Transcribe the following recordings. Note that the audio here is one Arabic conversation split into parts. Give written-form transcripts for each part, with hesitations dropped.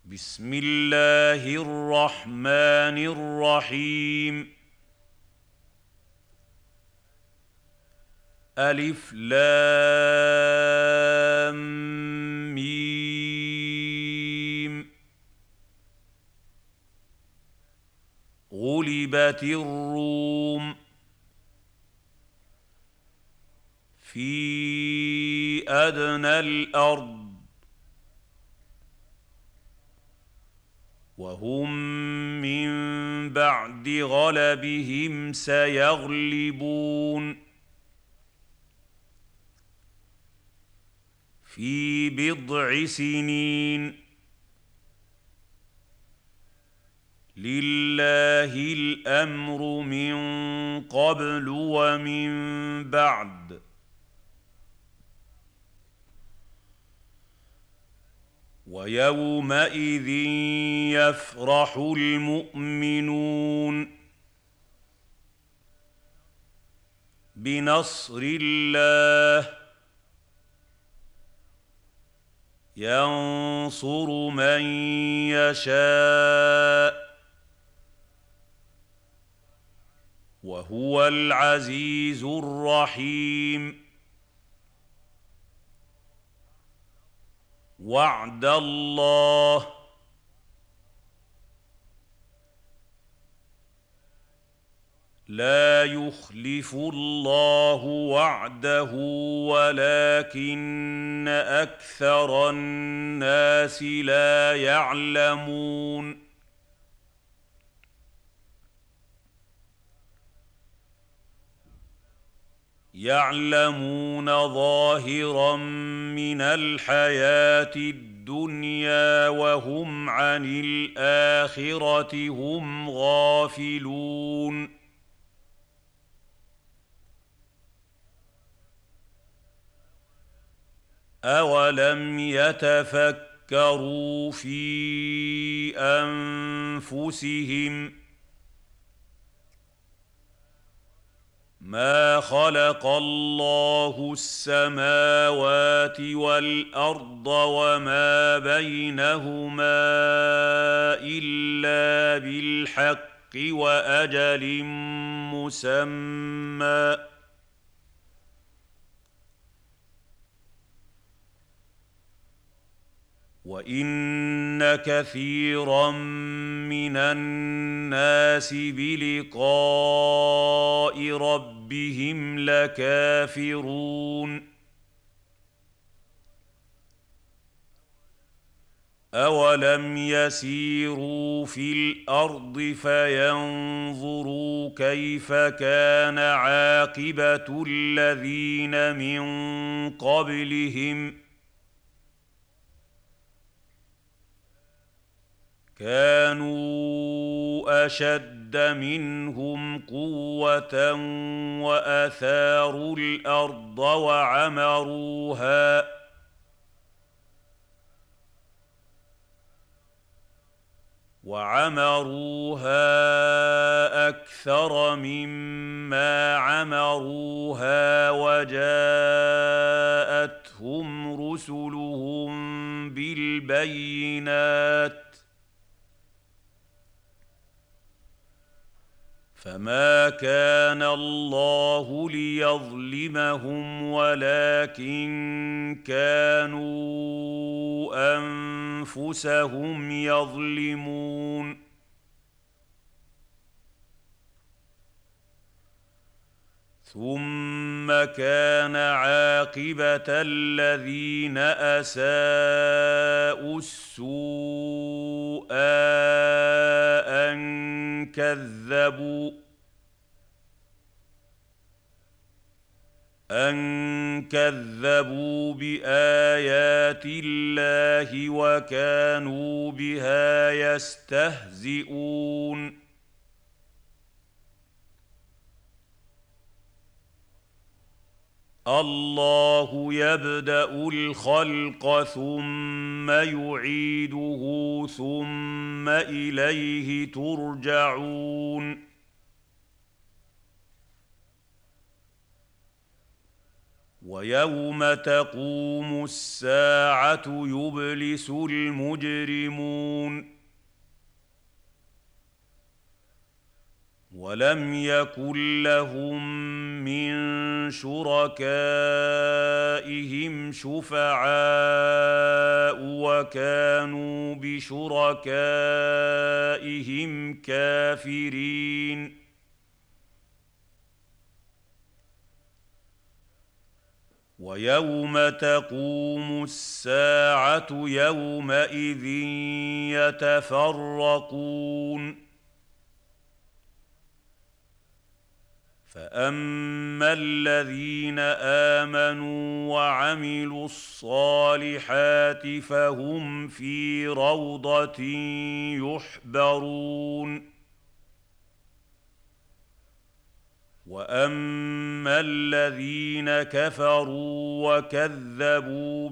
بسم الله الرحمن الرحيم. ألف لام ميم. غلبت الروم في أدنى الأرض وهم من بعد غلبهم سيغلبون في بضع سنين. لله الأمر من قبل ومن بعد ويومئذ يفرح المؤمنون بنصر الله ينصر من يشاء وهو العزيز الرحيم. وعد الله لا يخلف الله وعده ولكن أكثر الناس لا يعلمون. يعلمون ظاهرا من الحياة الدنيا وهم عن الآخرة هم غافلون. أولم يتفكروا في أنفسهم ما خلق الله السماوات والأرض وما بينهما إلا بالحق وأجل مسمى وإن كثيرا من الناس بلقاء ربهم لكافرون. أولم يسيروا في الأرض فينظروا كيف كان عاقبة الذين من قبلهم كانوا أشد منهم قوة وأثاروا الأرض وعمروها أكثر مما عمروها وجاءتهم رسلهم بالبينات فما كان الله ليظلمهم ولكن كانوا أنفسهم يظلمون. ثم كان عاقبة الذين أساءوا السوء أن كذبوا بآيات الله وكانوا بها يستهزئون. الله يبدأ الخلق ثم يعيده ثم إليه ترجعون. ويوم تقوم الساعة يبلس المجرمون ولم يكن لهم من شركائهم شفعاء وكانوا بشركائهم كافرين ويوم تقوم الساعة يومئذ يتفرقون فأما الذين آمنوا وعملوا الصالحات فهم في روضة يحبرون وأما الذين كفروا وكذبوا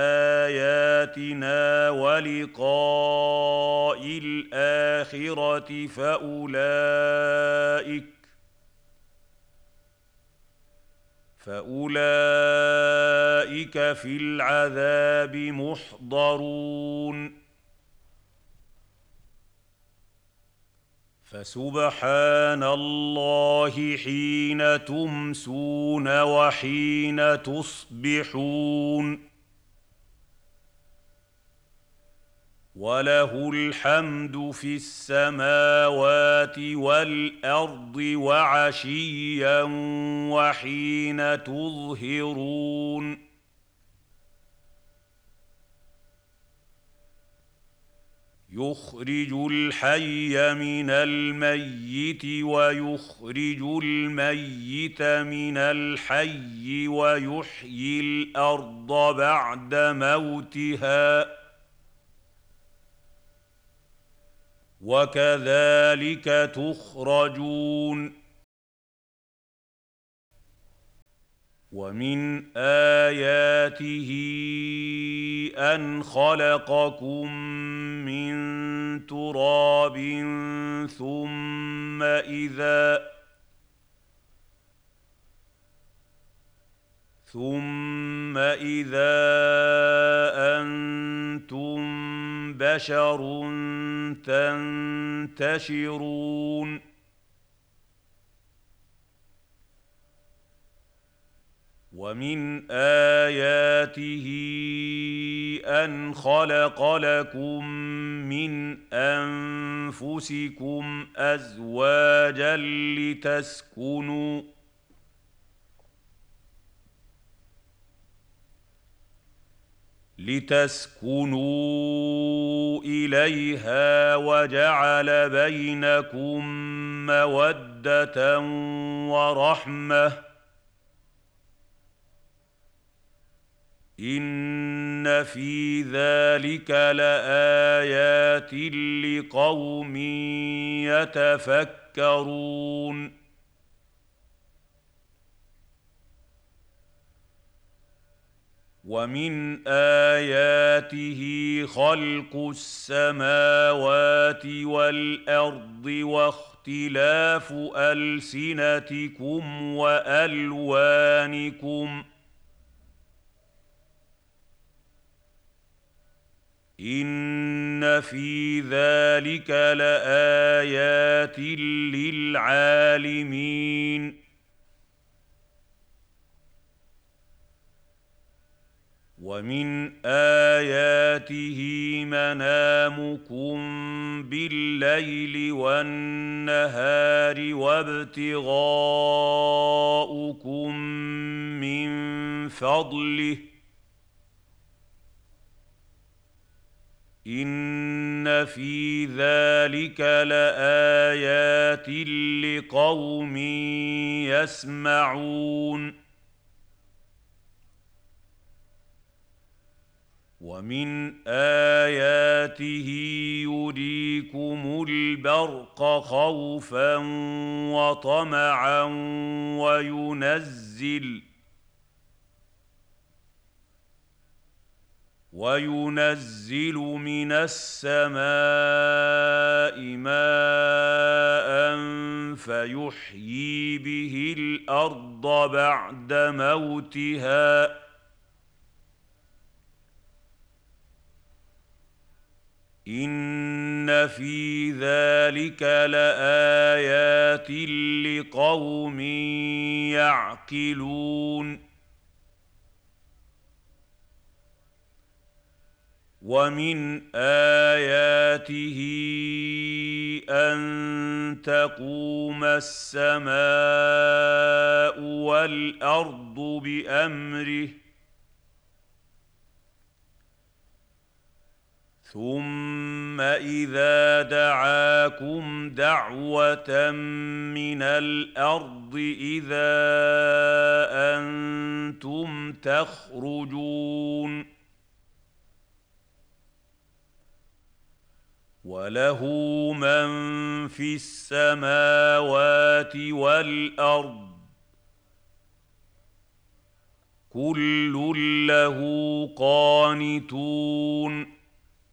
بآياتنا ولقاء الآخرة فأولئك في العذاب محضرون فسبحان الله حين تمسون وحين تصبحون وله الحمد في السماوات والأرض وعشيا وحين تظهرون يخرج الحي من الميت ويخرج الميت من الحي ويحيي الأرض بعد موتها وكذلك تخرجون ومن آياته أن خلقكم من تراب ثم إذا أنتم بشر تنتشرون ومن آياته أن خلق لكم من أنفسكم أزواجا لتسكنوا إليها وجعل بينكم مودة ورحمة إن في ذلك لآيات لقوم يتفكرون ومن آياته خلق السماوات والأرض واختلاف ألسنتكم وألوانكم إن في ذلك لآيات للعالمين ومن آياته منامكم بالليل والنهار وابتغاؤكم من فضله إن في ذلك لآيات لقوم يسمعون ومن آياته يريكم البرق خوفا وطمعا وينزل من السماء ماء فيحيي به الارض بعد موتها ان في ذلك لايات لقوم يعقلون ومن اياته ان تقوم السماء والارض بامره ثم اذا دعاكم دعوه من الارض اذا انتم تخرجون وله من في السماوات والارض كل له قانتون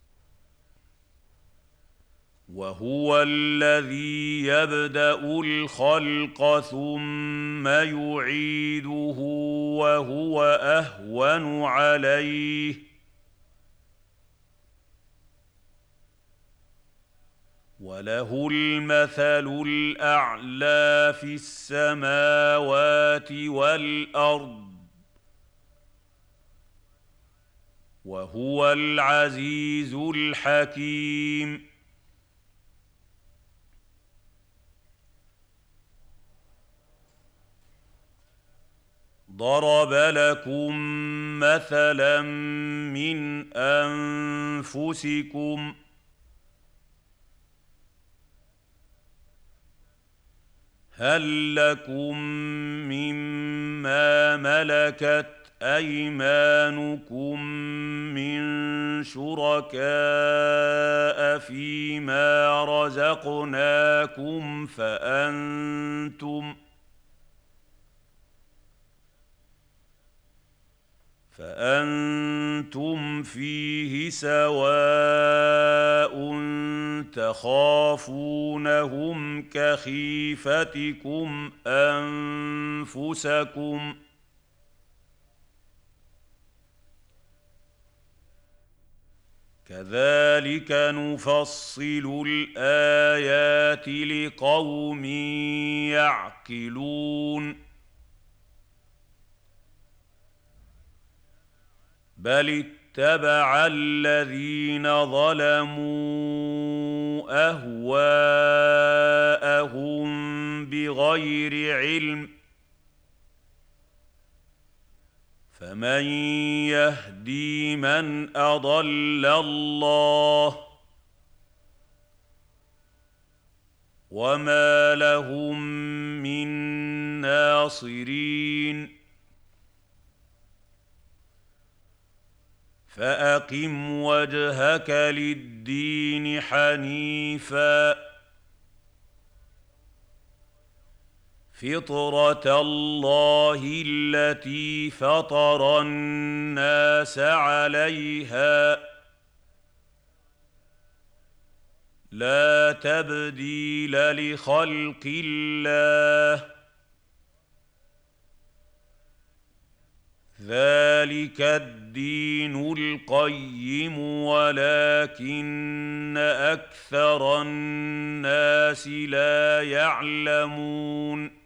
وهو الذي يبدا الخلق ثم يعيده وهو اهون عليه وله المثل الاعلى في السماوات والارض وهو العزيز الحكيم ضرب لكم مثلا من انفسكم هل لكم مما ملكت ايمانكم من شركاء فيما رزقناكم فأنتم فيه سواء تخافونهم كخيفتكم أنفسكم كذلك نفصل الآيات لقوم يعقلون بل اتبع الذين ظلموا اهواءهم بغير علم فمن يهدي من اضل الله وما لهم من ناصرين فأقم وجهك للدين حنيفا فطرة الله التي فطر الناس عليها لا تبديل لخلق الله ذلك الدين القيم ولكن اكثر الناس لا يعلمون